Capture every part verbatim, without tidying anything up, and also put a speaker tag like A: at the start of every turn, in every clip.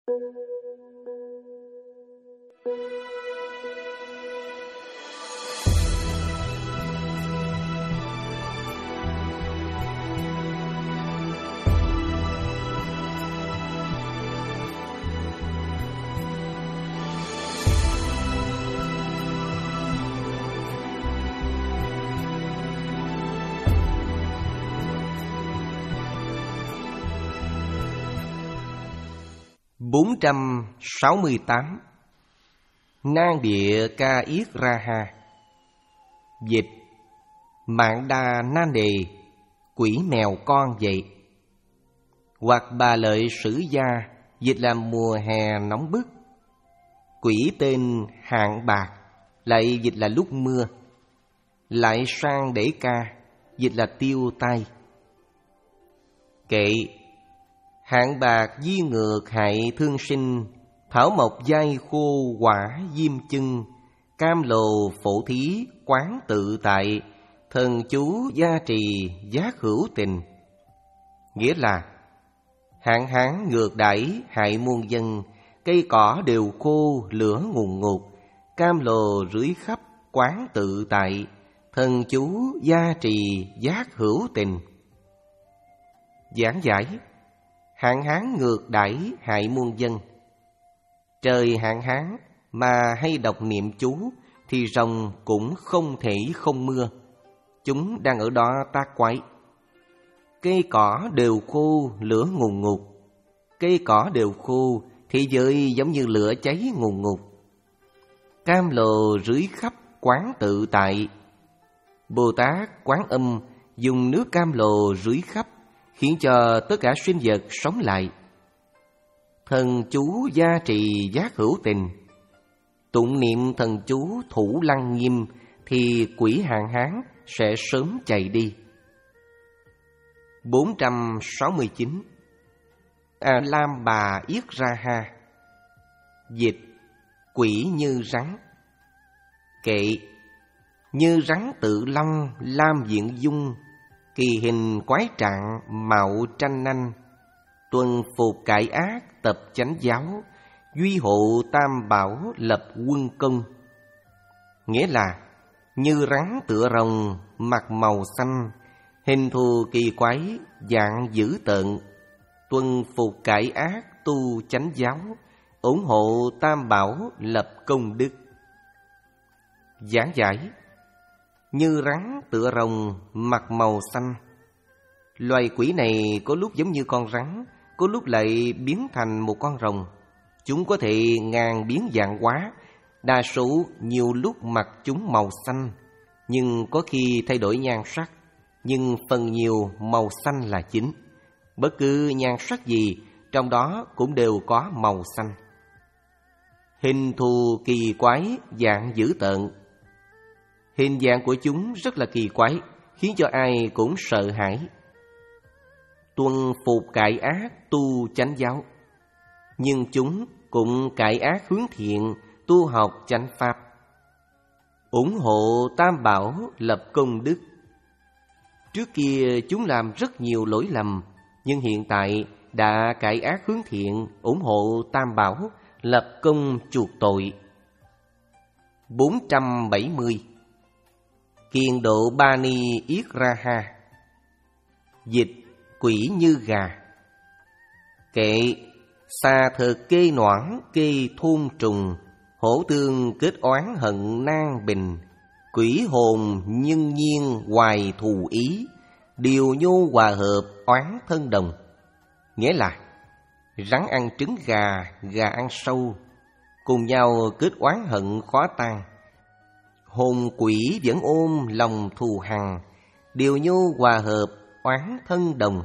A: bốn trăm sáu mươi tám. Nan địa ca yết ra ha. Dịch: Mạn đà nan đề, quỷ mèo con vậy. Hoặc Bà Lợi Sử Gia dịch là mùa hè nóng bức. Quỷ tên Hạn Bạc lại dịch là lúc mưa. Lại sang để ca dịch là tiêu tai. Kệ: Hạn bạc di ngược hại thương sinh, thảo mộc dai khô quả diêm chân, cam lồ phổ thí quán tự tại, thần chú gia trì giác hữu tình. Nghĩa là hạn hán ngược đãi hại muôn dân, cây cỏ đều khô lửa ngùn ngụt, cam lồ rưới khắp quán tự tại, thần chú gia trì giác hữu tình. Giảng giải: hạn hán ngược đãi hại muôn dân. Trời hạn hán mà hay đọc niệm chú thì rồng cũng không thể không mưa. Chúng đang ở đó tác quái. Cây cỏ đều khô lửa ngùn ngụt. Cây cỏ đều khô, thế giới giống như lửa cháy ngùn ngụt. Cam lồ rưới khắp quán tự tại. Bồ Tát Quán Âm dùng nước cam lồ rưới khắp, khiến cho tất cả sinh vật sống lại. Thần chú gia trì giác hữu tình. Tụng niệm thần chú thủ lăng nghiêm thì quỷ hạn hán sẽ sớm chạy đi. bốn trăm sáu mươi chín. A Lam Bà Yết Ra Ha. Dịch: Quỷ như rắn. Kệ: Như rắn tự long lam diện dung, kỳ hình quái trạng mạo tranh nanh, tuần phục cải ác tập chánh giáo, duy hộ tam bảo lập quân công. Nghĩa là như rắn tựa rồng, mặt màu xanh, hình thù kỳ quái, dạng dữ tợn, tuần phục cải ác tu chánh giáo, ủng hộ tam bảo lập công đức. Giảng giải: Như rắn tựa rồng, mặt màu xanh. Loài quỷ này có lúc giống như con rắn, có lúc lại biến thành một con rồng. Chúng có thể ngàn biến dạng hóa. Đa số nhiều lúc mặt chúng màu xanh, nhưng có khi thay đổi nhan sắc. Nhưng phần nhiều màu xanh là chính. Bất cứ nhan sắc gì trong đó cũng đều có màu xanh. Hình thù kỳ quái, dạng dữ tợn. Hình dạng của chúng rất là kỳ quái, khiến cho ai cũng sợ hãi. Tuân phục cải ác tu chánh giáo. Nhưng chúng cũng cải ác hướng thiện, tu học chánh pháp. Ủng hộ tam bảo lập công đức. Trước kia chúng làm rất nhiều lỗi lầm, nhưng hiện tại đã cải ác hướng thiện, ủng hộ tam bảo, lập công chuộc tội. bốn trăm bảy mươi. Kiền độ Ba Ni Yết Ra Ha. Dịch: Quỷ như gà. Kệ: Xà thực kê noãn kê thôn trùng, hổ tương kết oán hận nan bình, quỷ hồn nhân nhiên hoài thù ý, điều nhô hòa hợp oán thân đồng. Nghĩa là rắn ăn trứng gà, gà ăn sâu, cùng nhau kết oán hận khó tan. Hồn quỷ vẫn ôm lòng thù hằn, điều nhô hòa hợp oán thân đồng.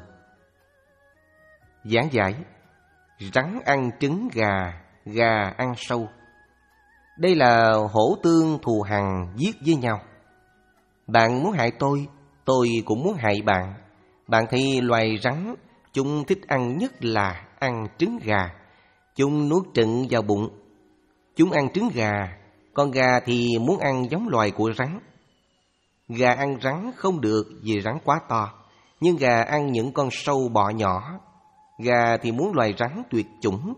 A: Giảng giải: Rắn ăn trứng gà, gà ăn sâu. Đây là hổ tương thù hằn giết với nhau. Bạn muốn hại tôi, tôi cũng muốn hại bạn. Bạn thấy loài rắn, chúng thích ăn nhất là ăn trứng gà. Chúng nuốt trứng vào bụng. Chúng ăn trứng gà, con gà thì muốn ăn giống loài của rắn. Gà ăn rắn không được vì rắn quá to, nhưng gà ăn những con sâu bọ nhỏ. Gà thì muốn loài rắn tuyệt chủng,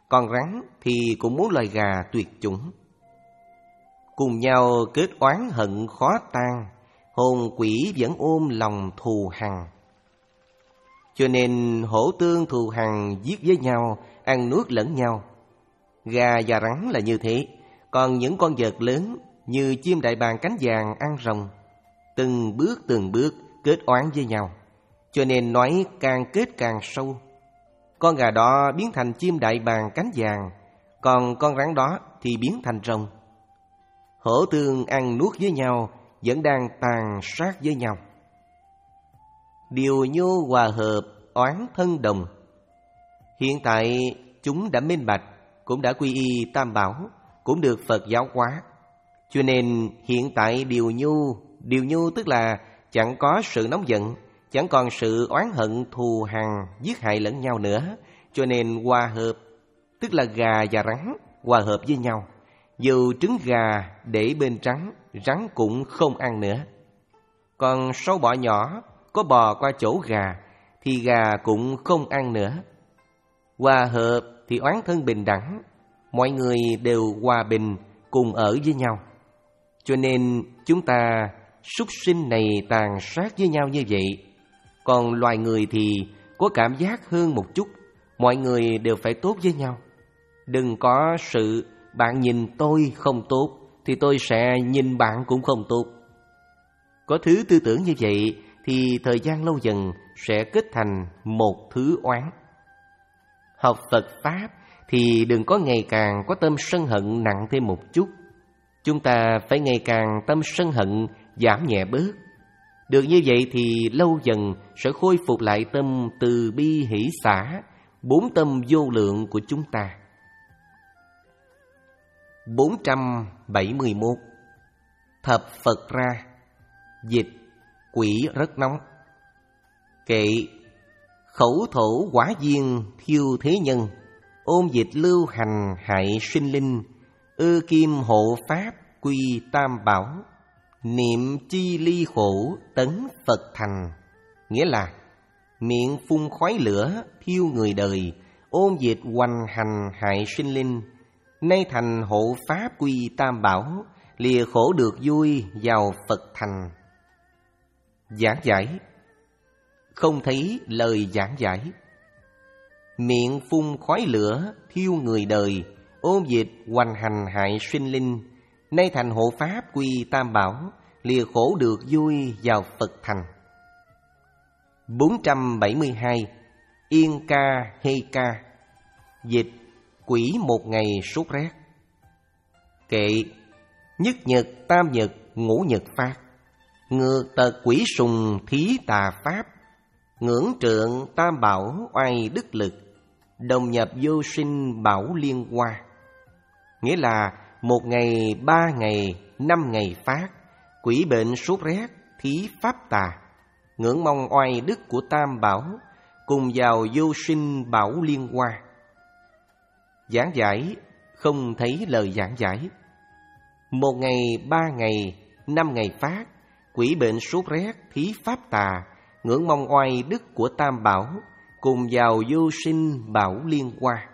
A: Còn rắn thì cũng muốn loài gà tuyệt chủng. Cùng nhau kết oán hận khó tan, hồn quỷ vẫn ôm lòng thù hằn. Cho nên hổ tương thù hằn giết với nhau, ăn nuốt lẫn nhau. Gà và rắn là như thế. Còn những con vật lớn như chim đại bàng cánh vàng ăn rồng, từng bước từng bước kết oán với nhau. Cho nên nói càng kết càng sâu. Con gà đó biến thành chim đại bàng cánh vàng, còn con rắn đó thì biến thành rồng. Hổ tương ăn nuốt với nhau, vẫn đang tàn sát với nhau. Điều nhô hòa hợp, oán thân đồng. Hiện tại chúng đã minh bạch, cũng đã quy y Tam Bảo, cũng được Phật giáo hóa. Cho nên hiện tại điều nhu, điều nhu tức là chẳng có sự nóng giận, chẳng còn sự oán hận thù hằn giết hại lẫn nhau nữa. Cho nên hòa hợp, tức là gà và rắn hòa hợp với nhau. Dù trứng gà để bên rắn, rắn cũng không ăn nữa. Còn sâu bọ nhỏ có bò qua chỗ gà thì gà cũng không ăn nữa. Hòa hợp thì oán thân bình đẳng, mọi người đều hòa bình cùng ở với nhau. Cho nên chúng ta súc sinh này tàn sát với nhau như vậy. Còn loài người thì có cảm giác hơn một chút, mọi người đều phải tốt với nhau. Đừng có sự bạn nhìn tôi không tốt thì tôi sẽ nhìn bạn cũng không tốt. Có thứ tư tưởng như vậy thì thời gian lâu dần sẽ kết thành một thứ oán. Học Phật Pháp thì đừng có ngày càng có tâm sân hận nặng thêm một chút. Chúng ta phải ngày càng tâm sân hận giảm nhẹ bớt. Được như vậy thì lâu dần sẽ khôi phục lại tâm từ bi hỷ xả, bốn tâm vô lượng của chúng ta. bốn trăm bảy mươi mốt. Thập Phật ra. Dịch: quỷ rất nóng. Kệ: khẩu thổ quả viên thiêu thế nhân, ôn dịch lưu hành hại sinh linh, ư kim hộ pháp quy Tam Bảo, niệm chi ly khổ tấn Phật thành. Nghĩa là miệng phun khói lửa thiêu người đời, ôn dịch hoành hành hại sinh linh, nay thành hộ pháp quy Tam Bảo, lìa khổ được vui vào Phật thành. Giảng giải: không thấy lời giảng giải. Miệng phun khói lửa thiêu người đời, ôn dịch hoành hành hại sinh linh, nay thành hộ pháp quy Tam Bảo, lìa khổ được vui vào Phật thành. bốn trăm bảy mươi hai. Yên ca hê ca. Dịch: quỷ một ngày sốt rét. Kệ: nhất nhật tam nhật ngũ nhật phát, ngược tật quỷ sùng thí tà pháp, ngưỡng trượng Tam Bảo oai đức lực, đồng nhập vô sinh bảo liên hoa. Nghĩa là một ngày, ba ngày, năm ngày phát, quỷ bệnh sốt rét thí pháp tà, ngưỡng mong oai đức của Tam Bảo, cùng vào vô sinh bảo liên hoa. Giảng giải: không thấy lời giảng giải. Một ngày, ba ngày, năm ngày phát, quỷ bệnh sốt rét thí pháp tà, ngưỡng mong oai đức của Tam Bảo, cùng vào vô sinh bảo liên hoa.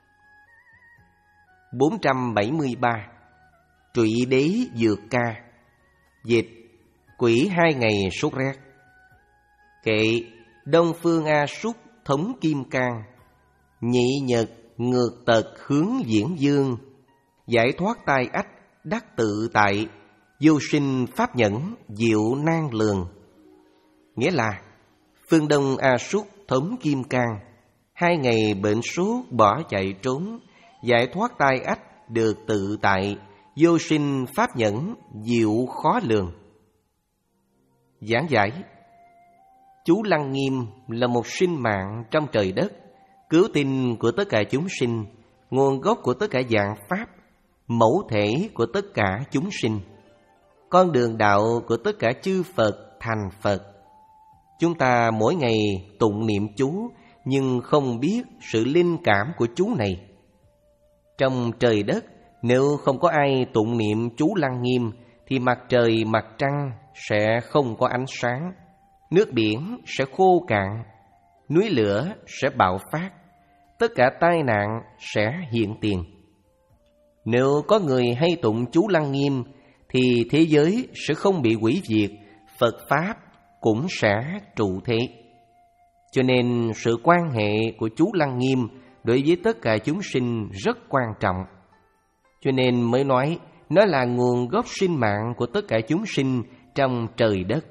A: bốn trăm bảy mươi ba. Trụy đế dược ca. Dịch: quỷ hai ngày sốt rét. Kệ: đông phương A Súc thống kim cang, nhị nhật ngược tật hướng diễn dương, giải thoát tai ách đắc tự tại, vô sinh pháp nhẫn diệu nan lường. Nghĩa là phương đông A Súc thống kim cang, hai ngày bệnh sốt bỏ chạy trốn, giải thoát tai ách được tự tại, vô sinh pháp nhẫn diệu khó lường. Giảng giải: chú Lăng Nghiêm là một sinh mạng trong trời đất, cứu tinh của tất cả chúng sinh, nguồn gốc của tất cả dạng pháp, mẫu thể của tất cả chúng sinh, con đường đạo của tất cả chư Phật thành Phật. Chúng ta mỗi ngày tụng niệm chú, nhưng không biết sự linh cảm của chú này. Trong trời đất, nếu không có ai tụng niệm chú Lăng Nghiêm, thì mặt trời mặt trăng sẽ không có ánh sáng, nước biển sẽ khô cạn, núi lửa sẽ bạo phát, tất cả tai nạn sẽ hiện tiền. Nếu có người hay tụng chú Lăng Nghiêm thì thế giới sẽ không bị hủy diệt, Phật Pháp cũng sẽ trụ thế. Cho nên sự quan hệ của chú Lăng Nghiêm đối với tất cả chúng sinh rất quan trọng. Cho nên mới nói nó là nguồn gốc sinh mạng của tất cả chúng sinh trong trời đất.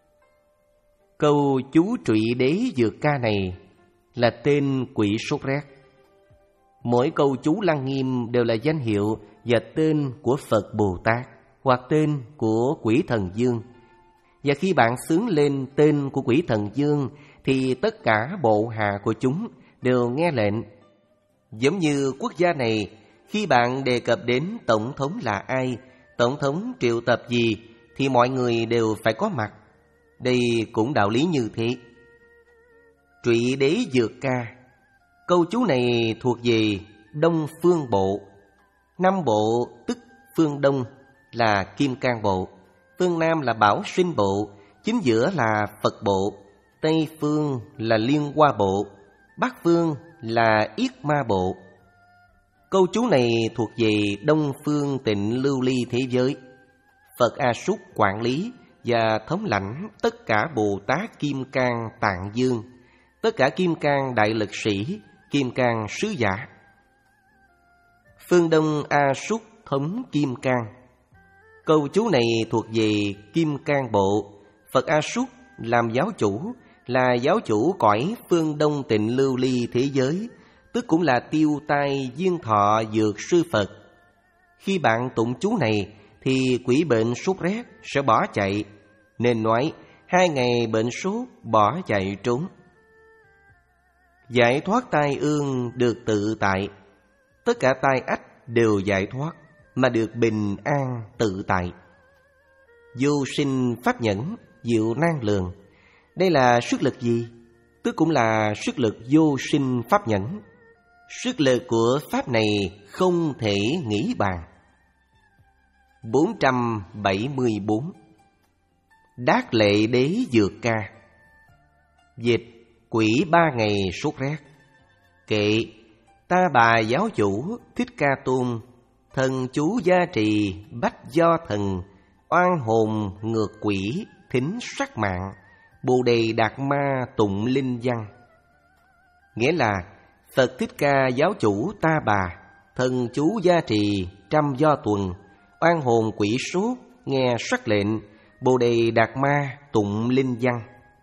A: Câu chú Trụy Đế Dược Ca này là tên quỷ sốt rét. Mỗi câu chú Lăng Nghiêm đều là danh hiệu và tên của Phật Bồ Tát hoặc tên của quỷ thần dương. Và khi bạn xướng lên tên của quỷ thần dương thì tất cả bộ hạ của chúng đều nghe lệnh. Giống như quốc gia này, khi bạn đề cập đến tổng thống là ai, tổng thống triệu tập gì thì mọi người đều phải có mặt. Đây cũng đạo lý như thế. Trụy Đế Dược Ca, câu chú này thuộc về Đông Phương Bộ. Nam Bộ tức phương Đông là Kim Cang Bộ, phương Nam là Bảo Sinh Bộ, chính giữa là Phật Bộ, Tây Phương là Liên Hoa Bộ, Bắc Phương là Yết Ma Bộ. Câu chú này thuộc về Đông Phương Tịnh Lưu Ly thế giới. Phật A Súc quản lý và thống lãnh tất cả Bồ Tát Kim Cang Tạng Dương, tất cả Kim Cang Đại Lực Sĩ, Kim Cang Sứ Giả. Phương Đông A Súc thống Kim Cang. Câu chú này thuộc về Kim Cang Bộ. Phật A Súc làm giáo chủ, là giáo chủ cõi phương Đông Tịnh Lưu Ly thế giới, tức cũng là Tiêu Tai Duyên Thọ Dược Sư Phật. Khi bạn tụng chú này thì quỷ bệnh sốt rét sẽ bỏ chạy, nên nói hai ngày bệnh sốt bỏ chạy trốn. Giải thoát tai ương được tự tại, tất cả tai ách đều giải thoát mà được bình an tự tại. Vô sinh pháp nhẫn, diệu nan lường. Đây là sức lực gì? Tức cũng là sức lực vô sinh pháp nhẫn. Sức lực của pháp này không thể nghĩ bàn. bốn trăm bảy mươi bốn. Đát Lệ Đế Dược Ca. Dịch: quỷ ba ngày sốt rét. Kệ: ta bà giáo chủ Thích Ca Tôn, thần chú gia trì bách do thần, oan hồn ngược quỷ thính sắc mạng, Bồ Đề Đạt Ma tụng linh văn. Nghĩa là Phật Thích Ca giáo chủ ta bà, thần chú gia trì trăm do tuần, oan hồn quỷ sốt nghe sắc lệnh, Bồ Đề Đạt Ma tụng linh văn.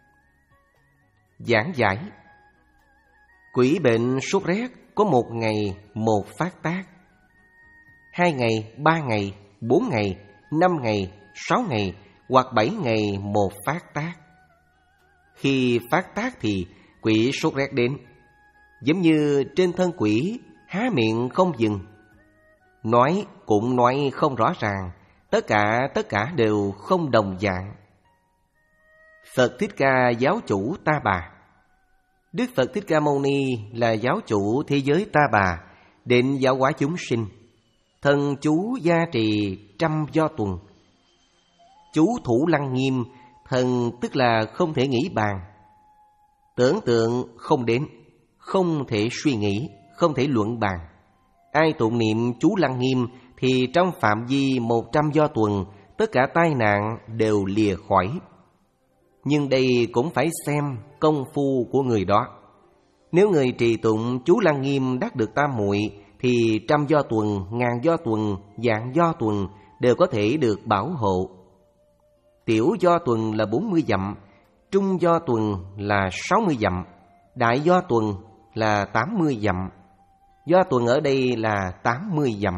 A: Giảng giải: quỷ bệnh sốt rét có một ngày một phát tác, hai ngày, ba ngày, bốn ngày, năm ngày, sáu ngày hoặc bảy ngày một phát tác. Khi phát tác thì quỷ sốt rét đến, giống như trên thân quỷ há miệng không dừng, nói cũng nói không rõ ràng, tất cả tất cả đều không đồng dạng. Phật Thích Ca giáo chủ ta bà. Đức Phật Thích Ca Mâu Ni là giáo chủ thế giới ta bà, định giáo hóa chúng sinh. Thần chú gia trì trăm do tuần. Chú thủ Lăng Nghiêm, thần tức là không thể nghĩ bàn. Tưởng tượng không đến, không thể suy nghĩ, không thể luận bàn. Ai tụng niệm chú Lăng Nghiêm thì trong phạm vi một trăm do tuần, tất cả tai nạn đều lìa khỏi. Nhưng đây cũng phải xem công phu của người đó. Nếu người trì tụng chú Lăng Nghiêm đắc được tam muội thì trăm do tuần, ngàn do tuần, vạn do tuần đều có thể được bảo hộ. Tiểu do tuần là bốn mươi dặm, trung do tuần là sáu mươi dặm, đại do tuần là tám mươi dặm. Do tuần ở đây là tám mươi dặm.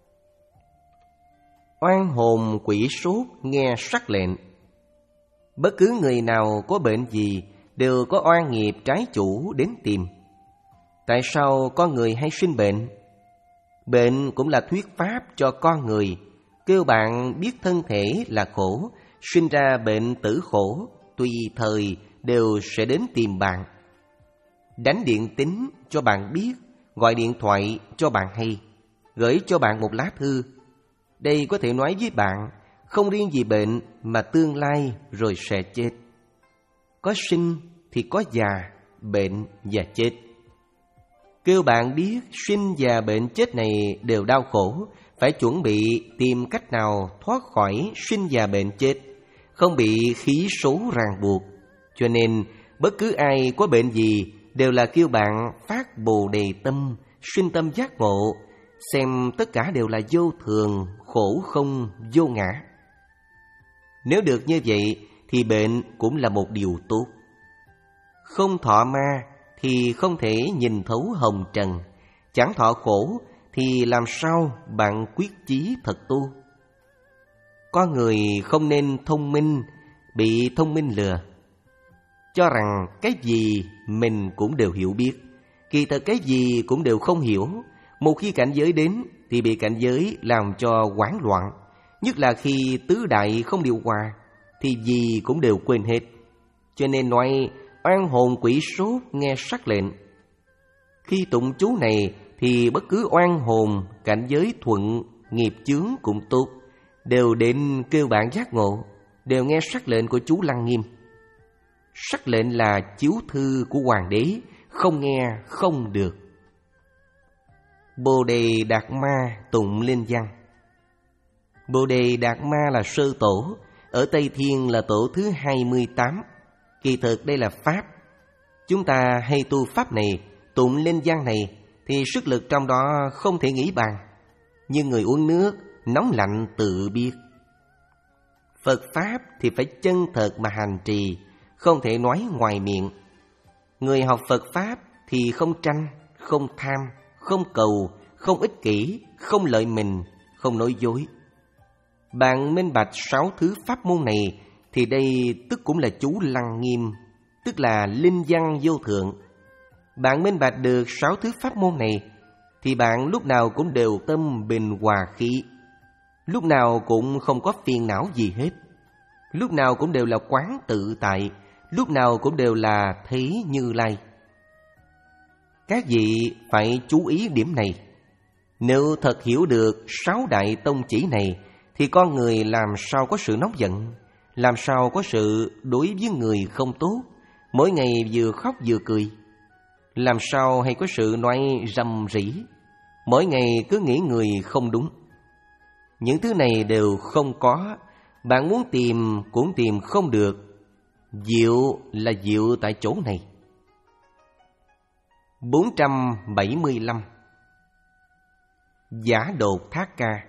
A: Oan hồn quỷ sốt nghe sắc lệnh. Bất cứ người nào có bệnh gì đều có oan nghiệp trái chủ đến tìm. Tại sao con người hay sinh bệnh? Bệnh cũng là thuyết pháp cho con người, kêu bạn biết thân thể là khổ, sinh ra bệnh tử khổ, tùy thời đều sẽ đến tìm bạn. Đánh điện tín cho bạn biết, gọi điện thoại cho bạn hay, gửi cho bạn một lá thư. Đây có thể nói với bạn, không riêng gì bệnh mà tương lai rồi sẽ chết. Có sinh thì có già, bệnh và chết. Kêu bạn biết sinh già bệnh chết này đều đau khổ, phải chuẩn bị tìm cách nào thoát khỏi sinh già bệnh chết, không bị khí số ràng buộc. Cho nên bất cứ ai có bệnh gì đều là kêu bạn phát Bồ Đề tâm, sinh tâm giác ngộ, xem tất cả đều là vô thường, khổ không, vô ngã. Nếu được như vậy thì bệnh cũng là một điều tốt. Không thọ ma thì không thể nhìn thấu hồng trần, chẳng thọ khổ thì làm sao bạn quyết chí thật tu. Con người không nên thông minh, bị thông minh lừa, cho rằng cái gì mình cũng đều hiểu biết, kỳ thực cái gì cũng đều không hiểu. Một khi cảnh giới đến thì bị cảnh giới làm cho hoảng loạn, nhất là khi tứ đại không điều hòa thì gì cũng đều quên hết. Cho nên nói oan hồn quỷ sốt nghe sắc lệnh. Khi tụng chú này thì bất cứ oan hồn, cảnh giới thuận, nghiệp chướng cũng tốt, đều đến kêu bạn giác ngộ, đều nghe sắc lệnh của chú Lăng Nghiêm. Sắc lệnh là chiếu thư của hoàng đế, không nghe không được. Bồ Đề Đạt Ma tụng lên văn. Bồ Đề Đạt Ma là sơ tổ, ở Tây Thiên là tổ thứ hai mươi tám. Kỳ thực đây là pháp. Chúng ta hay tu pháp này, tụng lên văn này thì sức lực trong đó không thể nghĩ bàn, như người uống nước nóng lạnh tự biết. Phật pháp thì phải chân thật mà hành trì, không thể nói ngoài miệng. Người học Phật pháp thì không tranh, không tham, không cầu, không ích kỷ, không lợi mình, không nói dối. Bạn minh bạch sáu thứ pháp môn này thì đây tức cũng là chú Lăng Nghiêm, tức là linh văn vô thượng. Bạn minh bạch được sáu thứ pháp môn này thì bạn lúc nào cũng đều tâm bình hòa khí, lúc nào cũng không có phiền não gì hết, lúc nào cũng đều là quán tự tại, lúc nào cũng đều là thấy Như Lai. Các vị phải chú ý điểm này. Nếu thật hiểu được sáu đại tông chỉ này thì con người làm sao có sự nóng giận, làm sao có sự đối với người không tốt, mỗi ngày vừa khóc vừa cười, làm sao hay có sự nói rầm rĩ, mỗi ngày cứ nghĩ người không đúng. Những thứ này đều không có, bạn muốn tìm cũng tìm không được. Diệu là diệu tại chỗ này. bốn trăm bảy mươi lăm. Giả đột thác ca.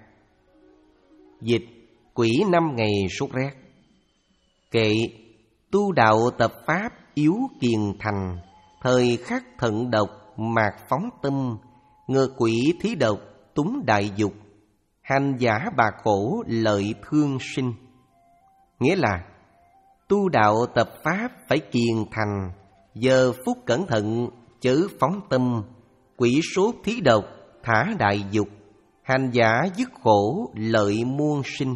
A: Dịch: quỷ năm ngày sốt rét. Kệ: tu đạo tập pháp yếu kiền thành, thời khắc thận độc mạc phóng tâm, ngừa quỷ thí độc túng đại dục, hành giả bà khổ lợi thương sinh. Nghĩa là tu đạo tập pháp phải kiền thành, giờ phút cẩn thận chớ phóng tâm, quỷ sốt thí độc thả đại dục, hành giả dứt khổ lợi muôn sinh.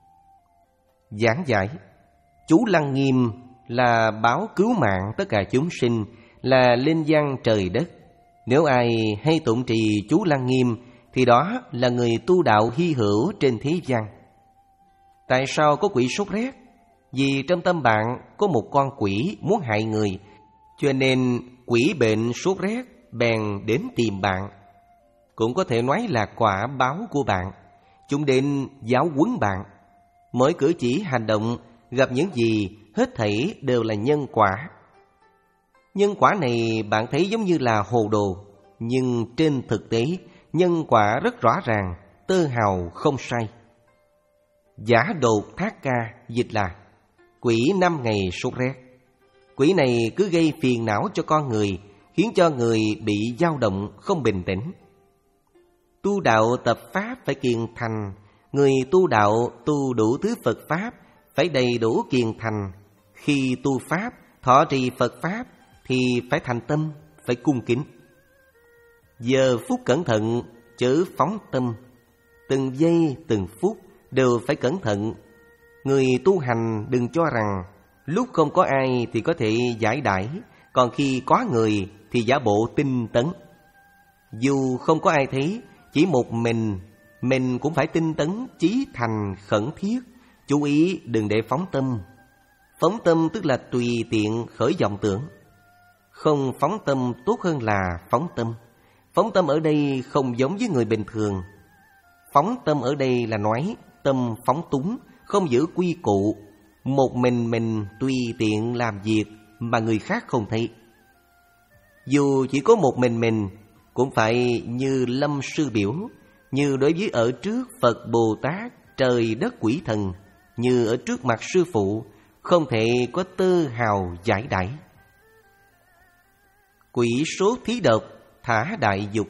A: Giảng giải: chú Lăng Nghiêm là báo cứu mạng tất cả chúng sinh, là linh văn trời đất. Nếu ai hay tụng trì chú Lăng Nghiêm thì đó là người tu đạo hy hữu trên thế gian. Tại sao có quỷ sốt rét? Vì trong tâm bạn có một con quỷ muốn hại người, cho nên quỷ bệnh sốt rét bèn đến tìm bạn. Cũng có thể nói là quả báo của bạn. Chúng đến giáo huấn bạn. Mỗi cử chỉ hành động, gặp những gì, hết thảy đều là nhân quả. Nhân quả này bạn thấy giống như là hồ đồ, nhưng trên thực tế nhân quả rất rõ ràng, tơ hào không sai. Giả đột thác ca dịch là quỷ năm ngày sốt rét. Quỷ này cứ gây phiền não cho con người, khiến cho người bị dao động, không bình tĩnh. Tu đạo tập pháp phải kiền thành. Người tu đạo tu đủ thứ Phật pháp phải đầy đủ kiền thành. Khi tu pháp, thọ trì Phật pháp thì phải thành tâm, phải cung kính. Giờ phút cẩn thận chớ phóng tâm, từng giây từng phút đều phải cẩn thận. Người tu hành đừng cho rằng lúc không có ai thì có thể giải đãi, còn khi có người thì giả bộ tinh tấn. Dù không có ai thấy, chỉ một mình, mình cũng phải tinh tấn, chí thành khẩn thiết. Chú ý đừng để phóng tâm. Phóng tâm tức là tùy tiện khởi vọng tưởng. Không phóng tâm tốt hơn là phóng tâm. Phóng tâm ở đây không giống với người bình thường. Phóng tâm ở đây là nói tâm phóng túng, không giữ quy củ, một mình mình tùy tiện làm việc mà người khác không thấy. Dù chỉ có một mình mình, cũng phải như Lâm Sư biểu, như đối với ở trước Phật Bồ Tát, trời đất quỷ thần, như ở trước mặt sư phụ, không thể có tơ hào giải đãi. Quỷ sốt thí độc, thả đại dục.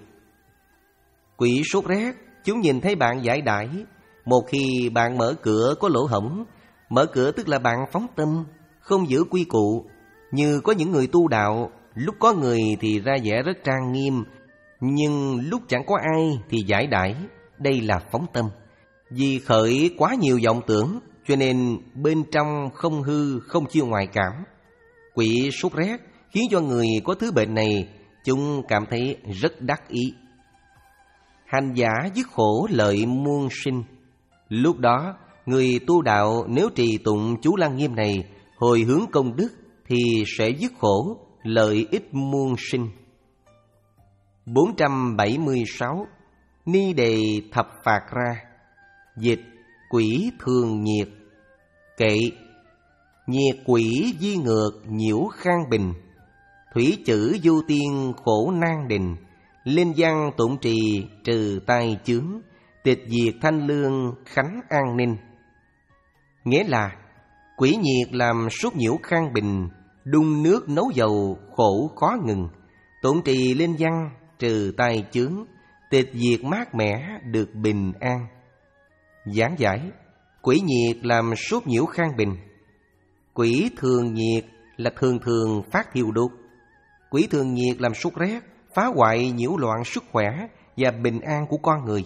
A: Quỷ sốt rét, chúng nhìn thấy bạn giải đãi. Một khi bạn mở cửa có lỗ hổng, mở cửa tức là bạn phóng tâm, không giữ quy củ. Như có những người tu đạo, lúc có người thì ra vẻ rất trang nghiêm, nhưng lúc chẳng có ai thì giải đãi. Đây là phóng tâm. Vì khởi quá nhiều vọng tưởng, cho nên bên trong không hư, không chiêu ngoại cảm. Quỷ sốt rét khiến cho người có thứ bệnh này, chúng cảm thấy rất đắc ý. Hành giả dứt khổ lợi muôn sinh. Lúc đó, người tu đạo nếu trì tụng chú Lăng Nghiêm này, hồi hướng công đức, thì sẽ dứt khổ, lợi ích muôn sinh. bốn trăm bảy mươi sáu. Ni đề thập phạt ra. Dịch: quỷ thường nhiệt. Kệ: nhiệt quỷ di ngược nhiễu khang bình. Thủy chữ du tiên khổ nan đình. Linh văn tụng trì trừ tai chướng. Tịch diệt thanh lương khánh an ninh. Nghĩa là quỷ nhiệt làm sốt nhiễu khang bình, đun nước nấu dầu khổ khó ngừng. Tụng trì linh văn trừ tai chướng, tịch diệt mát mẻ được bình an. Giảng giải: quỷ nhiệt làm sốt nhiễu khang bình. Quỷ thường nhiệt là thường thường phát thiêu đốt. Quỷ thường nhiệt làm sốt rét, phá hoại nhiễu loạn sức khỏe và bình an của con người.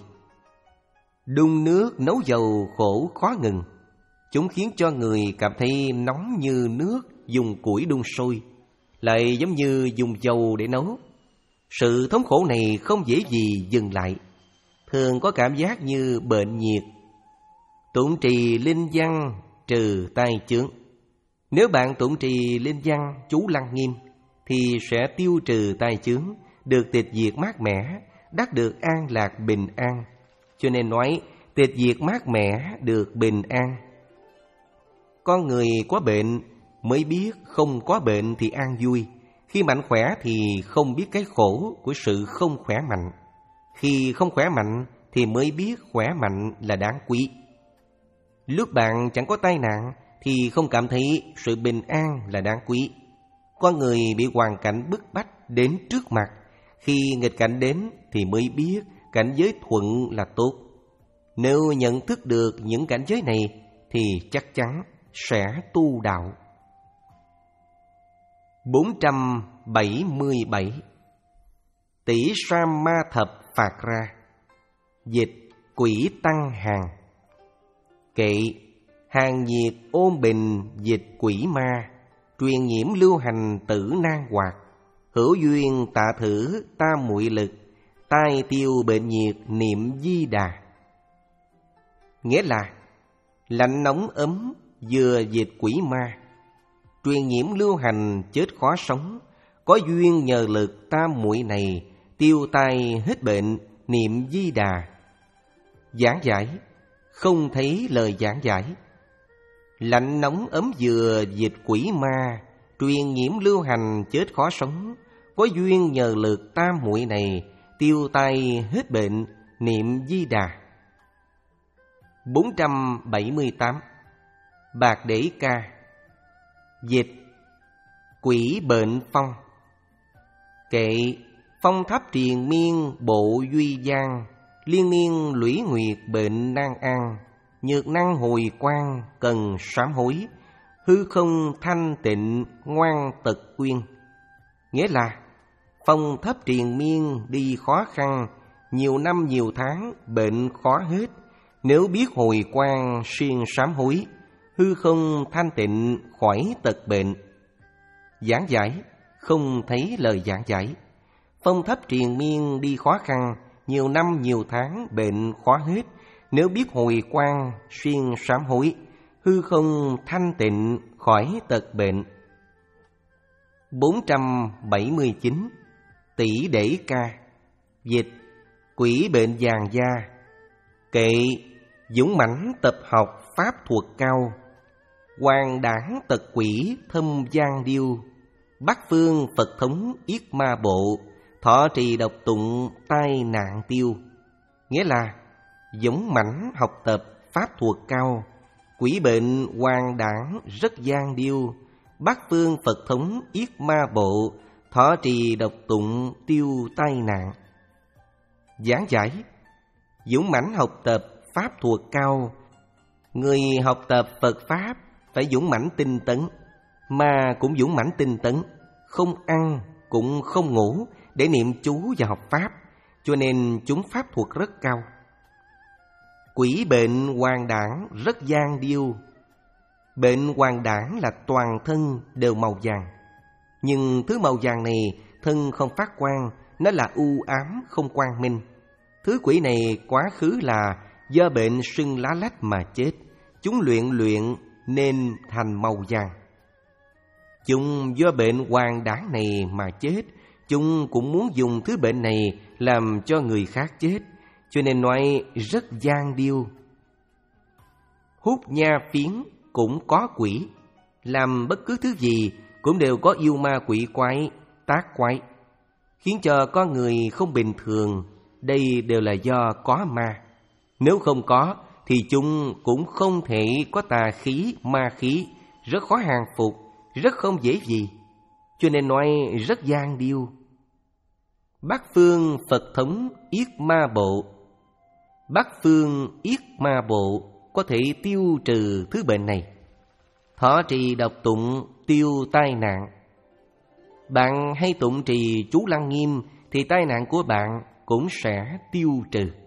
A: Đun nước nấu dầu khổ khó ngừng. Chúng khiến cho người cảm thấy nóng như nước dùng củi đun sôi, lại giống như dùng dầu để nấu. Sự thống khổ này không dễ gì dừng lại, thường có cảm giác như bệnh nhiệt. Tụng trì linh văn trừ tai chướng. Nếu bạn tụng trì linh văn chú Lăng Nghiêm thì sẽ tiêu trừ tai chướng, được tịch diệt mát mẻ, đắc được an lạc bình an. Cho nên nói tịch diệt mát mẻ được bình an. Con người có bệnh mới biết không có bệnh thì an vui. Khi mạnh khỏe thì không biết cái khổ của sự không khỏe mạnh. Khi không khỏe mạnh thì mới biết khỏe mạnh là đáng quý. Lúc bạn chẳng có tai nạn thì không cảm thấy sự bình an là đáng quý. Con người bị hoàn cảnh bức bách đến trước mặt, khi nghịch cảnh đến thì mới biết cảnh giới thuận là tốt. Nếu nhận thức được những cảnh giới này thì chắc chắn sẽ tu đạo. bốn trăm bảy mươi bảy. Tỷ sa ma thập phạt ra. Dịch: quỷ tăng hàng. Kệ: hàng nhiệt ôn bình dịch quỷ ma. Truyền nhiễm lưu hành tử nan hoạt. Hữu duyên tạ thử ta muội lực. Tai tiêu bệnh nhiệt niệm di đà. Nghĩa là lạnh nóng ấm vừa dịch quỷ ma. Truyền nhiễm lưu hành chết khó sống. Có duyên nhờ lực tam muội này, tiêu tai hết bệnh niệm di đà. Giảng giải: không thấy lời giảng giải. Lạnh nóng ấm vừa dịch quỷ ma. Truyền nhiễm lưu hành chết khó sống. Có duyên nhờ lực tam muội này, tiêu tai hết bệnh niệm di đà. bốn trăm bảy mươi tám. Bạc Đế Ca. Dịch: quỷ bệnh phong. Kệ: phong thấp triền miên bộ duy giang. Liên miên lũy nguyệt bệnh nan an. Nhược năng hồi quang cần sám hối. Hư không thanh tịnh ngoan tật quyên. Nghĩa là phong thấp triền miên đi khó khăn, nhiều năm nhiều tháng bệnh khó hết. Nếu biết hồi quang siêng sám hối, hư không thanh tịnh khỏi tật bệnh. Giảng giải: không thấy lời giảng giải. Phong thấp triền miên đi khó khăn, nhiều năm nhiều tháng bệnh khó hết. Nếu biết hồi quang siêng sám hối, hư không thanh tịnh khỏi tật bệnh. bốn trăm bảy mươi chín. Tỷ Đế Ca. Dịch quỷ bệnh vàng da. Kệ dũng mãnh tập học pháp thuật cao. Hoàng đảng tật quỷ thâm gian điêu. Bát phương Phật thống yết ma bộ. Thọ trì độc tụng tai nạn tiêu. Nghĩa là dũng mãnh học tập pháp thuật cao, quỷ bệnh hoàng đảng rất gian điêu, bát phương Phật thống yết ma bộ, thọ trì độc tụng tiêu tai nạn. Giảng giải: dũng mãnh học tập pháp thuật cao. Người học tập Phật Pháp phải dũng mãnh tinh tấn, mà cũng dũng mãnh tinh tấn, không ăn cũng không ngủ để niệm chú và học Pháp, cho nên chúng pháp thuật rất cao. Quỷ bệnh hoàng đảng rất gian điêu. Bệnh hoàng đảng là toàn thân đều màu vàng, nhưng thứ màu vàng này thân không phát quang, nó là u ám không quang minh. Thứ quỷ này quá khứ là do bệnh sưng lá lách mà chết, chúng luyện luyện nên thành màu vàng. Chúng do bệnh hoàng đảng này mà chết, chúng cũng muốn dùng thứ bệnh này làm cho người khác chết, cho nên nói rất gian điêu. Hút nha phiến cũng có quỷ, làm bất cứ thứ gì cũng đều có yêu ma quỷ quái, tác quái, khiến cho con người không bình thường. Đây đều là do có ma. Nếu không có thì chúng cũng không thể có tà khí, ma khí, rất khó hàng phục, rất không dễ gì, cho nên nói rất gian điêu. Bát phương Phật thống yết ma bộ. Bát phương yết ma bộ có thể tiêu trừ thứ bệnh này. Thọ trì độc tụng tiêu tai nạn. Bạn hay tụng trì chú Lăng Nghiêm thì tai nạn của bạn cũng sẽ tiêu trừ.